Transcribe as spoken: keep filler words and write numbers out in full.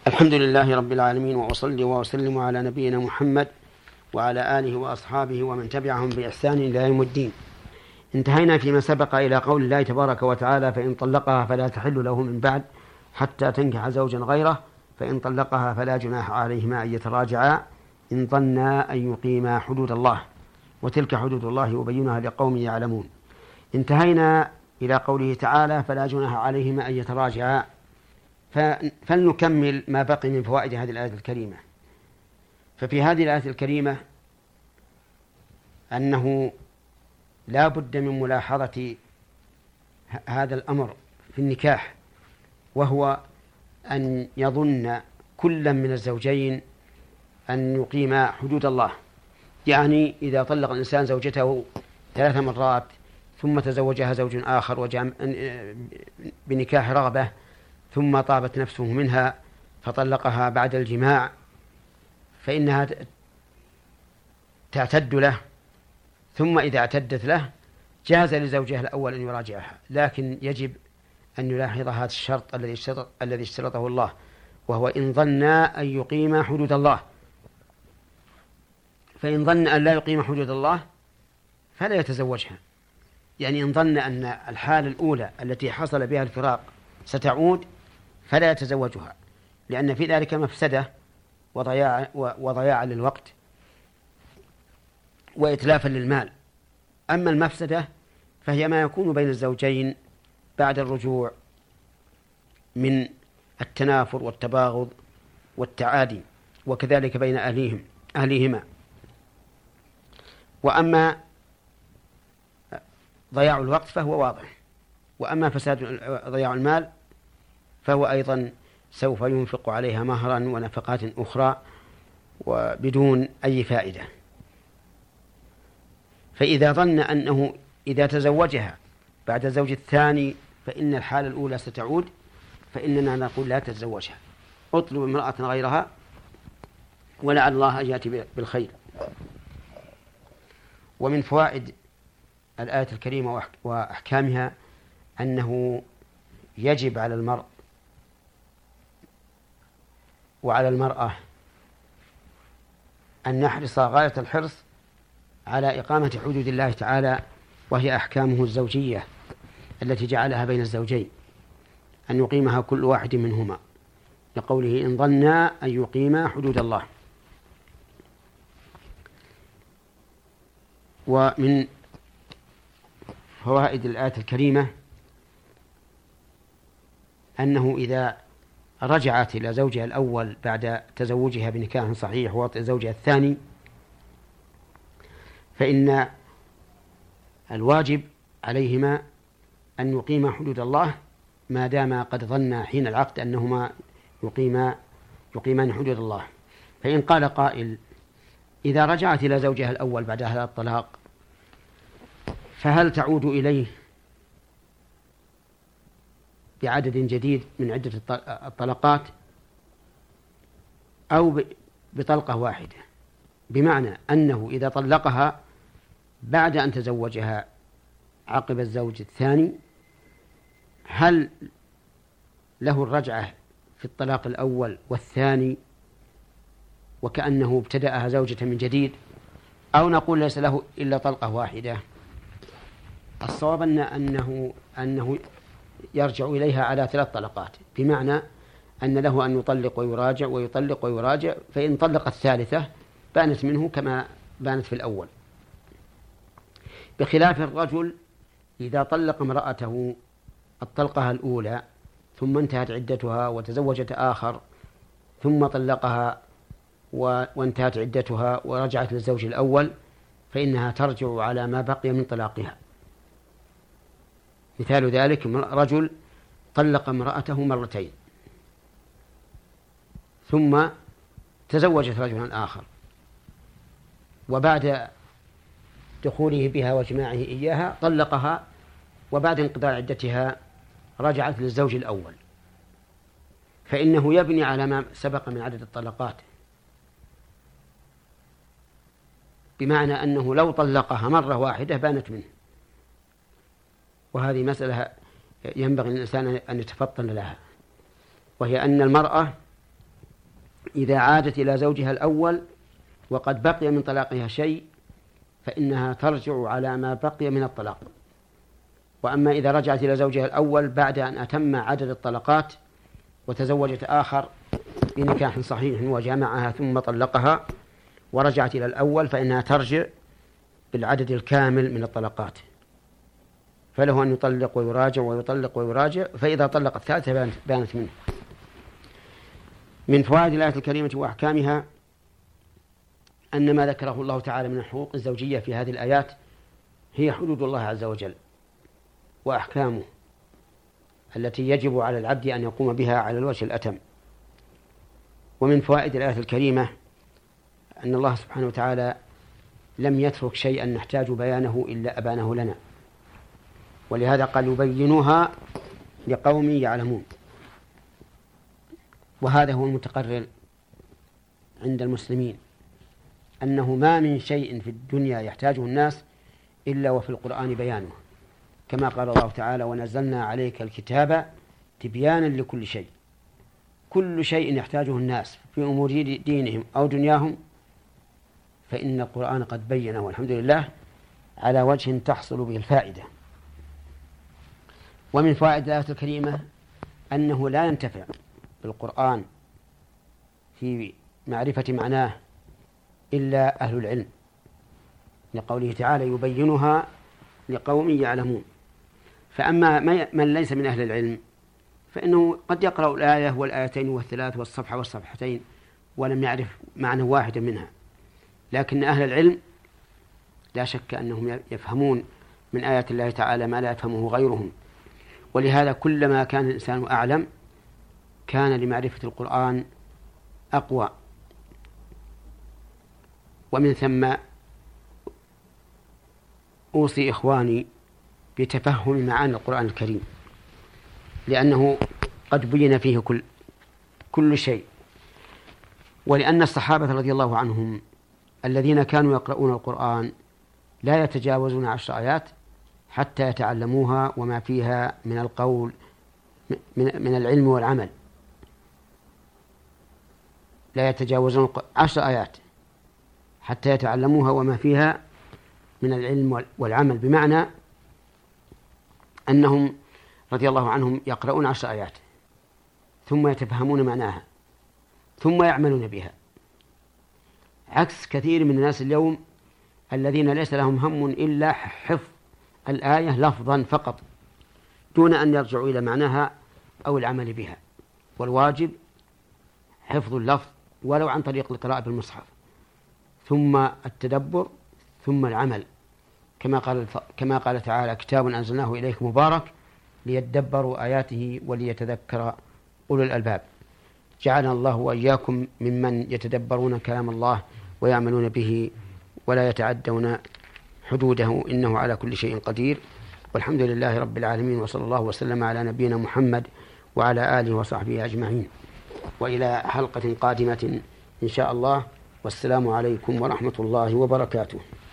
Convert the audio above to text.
الحمد لله رب العالمين، وأصلي وأسلم على نبينا محمد وعلى آله وأصحابه ومن تبعهم بإحسان إلى يوم الدين. انتهينا فيما سبق إلى قول الله تبارك وتعالى: فإن طلقها فلا تحل له من بعد حتى تنكح زوجا غيره، فإن طلقها فلا جناح عليهما أن يتراجعا إن ظنا أن يقيما حدود الله، وتلك حدود الله يبينها لقوم يعلمون. انتهينا إلى قوله تعالى: فلا جناح عليهما أن يتراجعا. فلنكمل ما بقي من فوائد هذه الآية الكريمة. ففي هذه الآية الكريمة أنه لا بد من ملاحظة هذا الأمر في النكاح، وهو أن يظن كل من الزوجين أن يقيم حدود الله. يعني إذا طلق الإنسان زوجته ثلاث مرات ثم تزوجها زوج آخر وجاء بنكاح رغبة، ثم طابت نفسه منها فطلقها بعد الجماع، فإنها تعتد له، ثم إذا اعتدت له جاز لزوجها الأول أن يراجعها، لكن يجب أن يلاحظ هذا الشرط الذي اشترط الذي اشترطه الله، وهو إن ظن أن يقيم حدود الله. فإن ظن أن لا يقيم حدود الله فلا يتزوجها. يعني إن ظن أن الحالة الأولى التي حصل بها الفراق ستعود فلا يتزوجها، لأن في ذلك مفسدة وضياع وضياع للوقت وإتلافا للمال. أما المفسدة فهي ما يكون بين الزوجين بعد الرجوع من التنافر والتباغض والتعادي، وكذلك بين أهليهم أهليهما. وأما ضياع الوقت فهو واضح، وأما فساد ضياع المال فهو أيضا سوف ينفق عليها مهرا ونفقات أخرى وبدون أي فائدة. فإذا ظن أنه إذا تزوجها بعد الزوج الثاني فإن الحالة الأولى ستعود، فإننا نقول لا تتزوجها، اطلب امرأة غيرها ولعل الله أن يأتي بالخير. ومن فوائد الآية الكريمة وأحكامها أنه يجب على المرء وعلى المرأة أن نحرص غاية الحرص على إقامة حدود الله تعالى، وهي أحكامه الزوجية التي جعلها بين الزوجين، أن يقيمها كل واحد منهما، لقوله إن ظنا أن يقيما حدود الله. ومن فوائد الآية الكريمة أنه إذا رجعت إلى زوجها الأول بعد تزوجها بنكاح صحيح ووطئ زوجها الثاني، فإن الواجب عليهما أن يقيما حدود الله ما دام قد ظن حين العقد أنهما يقيما يقيمان حدود الله. فإن قال قائل: إذا رجعت إلى زوجها الأول بعد هذا الطلاق فهل تعود إليه بعدد جديد من عدة الطلقات أو بطلقة واحدة؟ بمعنى أنه إذا طلقها بعد أن تزوجها عقب الزوج الثاني هل له الرجعة في الطلاق الأول والثاني وكأنه ابتدأها زوجة من جديد، أو نقول ليس له إلا طلقة واحدة؟ الصواب أنه أنه يرجع إليها على ثلاث طلقات، بمعنى أن له أن يطلق ويراجع ويطلق ويراجع، فإن طلق الثالثة بانت منه كما بانت في الأول، بخلاف الرجل إذا طلق امرأته الطلقة الأولى ثم انتهت عدتها وتزوجت آخر ثم طلقها وانتهت عدتها ورجعت للزوج الأول، فإنها ترجع على ما بقي من طلاقها. مثال ذلك رجل طلق امرأته مرتين ثم تزوجت رجلا آخر، وبعد دخوله بها وجماعه إياها طلقها، وبعد انقضاء عدتها رجعت للزوج الأول، فإنه يبني على ما سبق من عدد الطلقات، بمعنى أنه لو طلقها مرة واحدة بانت منه. وهذه مسألة ينبغي للإنسان أن يتفطن لها، وهي أن المرأة إذا عادت إلى زوجها الأول وقد بقي من طلاقها شيء فإنها ترجع على ما بقي من الطلاق. وأما إذا رجعت إلى زوجها الأول بعد أن أتم عدد الطلقات وتزوجت آخر بنكاح صحيح وجامعها ثم طلقها ورجعت إلى الأول فإنها ترجع بالعدد الكامل من الطلقات، فله أن يطلق ويراجع ويطلق ويراجع، فإذا طلق الثالثة بانت منه. من فوائد الآية الكريمة وأحكامها أن ما ذكره الله تعالى من الحقوق الزوجية في هذه الآيات هي حدود الله عز وجل وأحكامه التي يجب على العبد أن يقوم بها على الوجه الأتم. ومن فوائد الآية الكريمة أن الله سبحانه وتعالى لم يترك شيئا نحتاج بيانه إلا أبانه لنا، ولهذا قال يبينها لقوم يعلمون. وهذا هو المتقرر عند المسلمين أنه ما من شيء في الدنيا يحتاجه الناس إلا وفي القرآن بيانه، كما قال الله تعالى ونزلنا عليك الكتاب تبيانا لكل شيء. كل شيء يحتاجه الناس في أمور دينهم أو دنياهم فإن القرآن قد بينه والحمد لله على وجه تحصل به الفائدة. ومن فوائد الآية الكريمة أنه لا ينتفع بالقرآن في معرفة معناه إلا أهل العلم، لقوله تعالى يبينها لقوم يعلمون. فأما من ليس من أهل العلم فإنه قد يقرأ الآية والآيتين والثلاث والصفحة والصفحتين ولم يعرف معنى واحد منها، لكن أهل العلم لا شك أنهم يفهمون من آيات الله تعالى ما لا يفهمه غيرهم. ولهذا كلما كان الإنسان أعلم كان لمعرفة القرآن أقوى. ومن ثم أوصي إخواني بتفهم معاني القرآن الكريم، لأنه قد بين فيه كل, كل شيء. ولأن الصحابة رضي الله عنهم الذين كانوا يقرؤون القرآن لا يتجاوزون عشر آيات حتى يتعلموها وما فيها من القول من العلم والعمل، لا يتجاوزون عشر آيات حتى يتعلموها وما فيها من العلم والعمل، بمعنى أنهم رضي الله عنهم يقرؤون عشر آيات ثم يتفهمون معناها ثم يعملون بها، عكس كثير من الناس اليوم الذين ليس لهم هم إلا حفظ الآية لفظا فقط دون أن يرجعوا إلى معناها أو العمل بها. والواجب حفظ اللفظ ولو عن طريق القراءة بالمصحف، ثم التدبر، ثم العمل، كما قال كما قال تعالى كتاب أنزلناه إليك مبارك ليدبروا آياته وليتذكر أولو الألباب. جعلنا الله وإياكم ممن يتدبرون كلام الله ويعملون به ولا يتعدون حدوده، إنه على كل شيء قدير. والحمد لله رب العالمين، وصلى الله وسلم على نبينا محمد وعلى آله وصحبه أجمعين، وإلى حلقة قادمة إن شاء الله، والسلام عليكم ورحمة الله وبركاته.